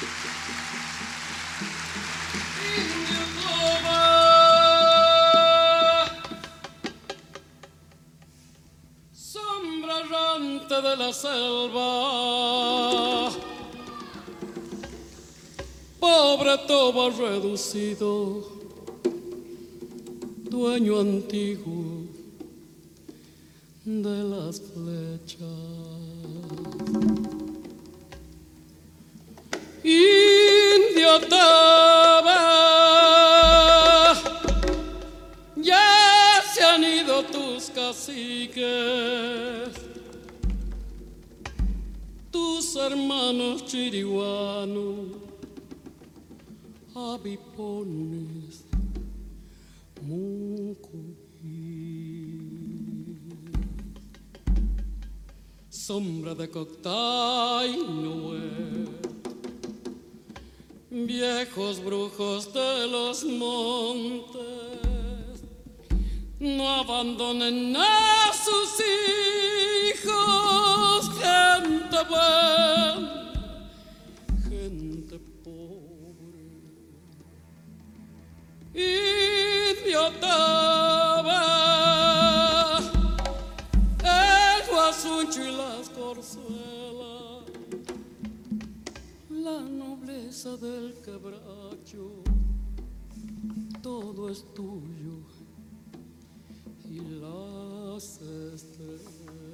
Sombra errante de la selva, pobre toba reducido, dueño antiguo de las flechas. Indio toba, ya se han ido tus caciques, tus hermanos chiriguanos, avipones, sombra de Coctay Noé, viejos brujos de los montes, no abandonen a sus hijos, gente buena, gente pobre. Idiotaba, el guasuncho y las corzuelas, la nobleza del quebracho, todo es tuyo y las estrellas.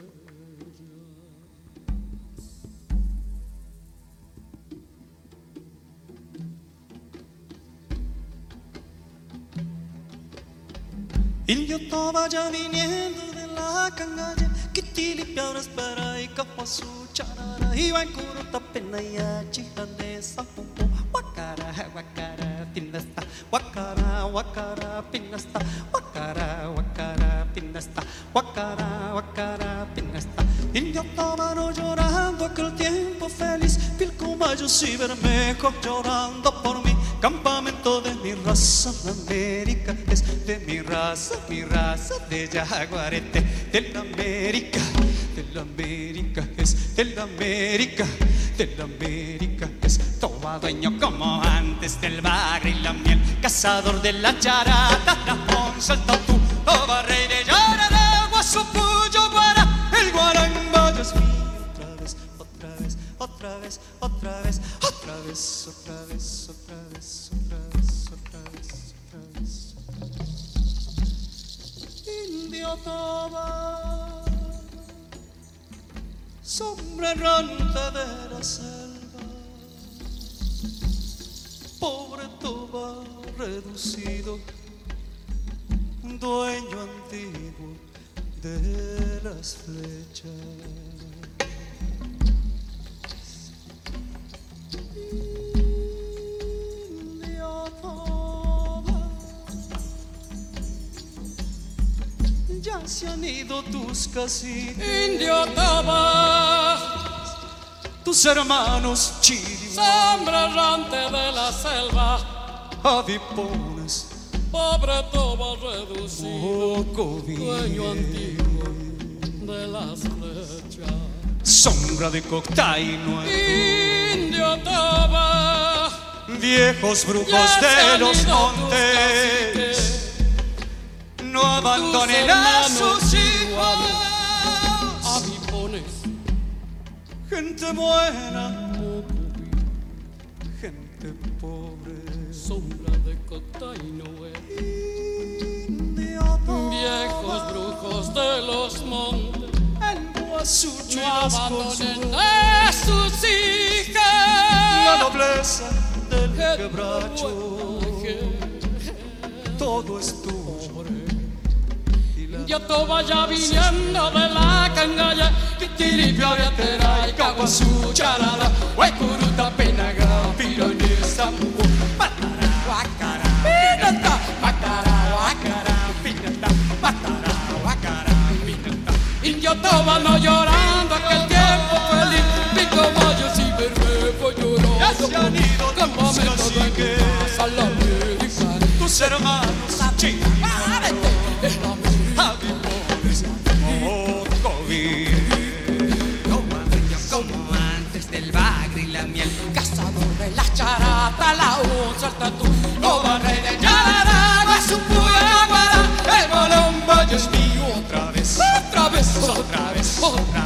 Indio toba ya viniendo de la cangaya, Kitilipiauras para y Capasu charara, Iba en Curuta penaya, chihanesa pumpo, Wakara, wakara, pinasta, Wakara, wakara, pinasta, Wakara, wakara, pinasta, Wakara, wakara, pinasta. Indio toba no llorando aquel tiempo feliz, Pilcomayos y Bermejo llorando por mí. Campamento de mi raza, América es de mi raza de Yaguarete, de la América es de la América es toba dueño como antes del bagre y la miel, cazador de la charata, Ramón Saltatú, toba rey de Yarara, Guasupuyo, Guara, el guarango es mío. Otra vez, otra vez, otra vez, otra vez, otra vez, otra vez, otra vez, otra vez, otra vez. Indio toba, sombra errante de la selva, pobre toba reducido, dueño antiguo de las flechas. Ya se han ido tus caciques, Indio toba, tus hermanos chirihuanos, sombra errante de la selva, avipones, pobre toba reducido, Covie, dueño antiguo de las flechas. sombra de Coctay Noé, Indio toba, viejos brujos ya se de han los ido tus montes, caciques, no abandonen a sus hijos. avipones, Gente buena, gente pobre, sombra de Coctay Noé, Indio toba, viejos brujos de los montes, el guasucho y no las abandonen corzuelas, a sus hijas, la nobleza del gente quebracho, buena, todo es tuyo. Indio toba ya viniendo de la cangaya, Quitiripio, Aviatera y Caguazú, Charada, Huaycuruta, Penaga, Pironí, Zambu, Matara, Huacara, Pinata, Matara, Huacara, Pinata, Matara, Huacara, Pinata. Indio toba no llorando aquel tiempo feliz, Picomayos y Bermejo llorando, Ya se han ido tus campamento de caciques, casa, la América, tus hermanos chirihuanos, avipones, Covie, Como antes del bagre y la miel, cazador de la Salta tú, no barre de yarara, guasupuya, guara, el bolombo, Dios mío, otra vez, otra vez, otra vez, otra vez.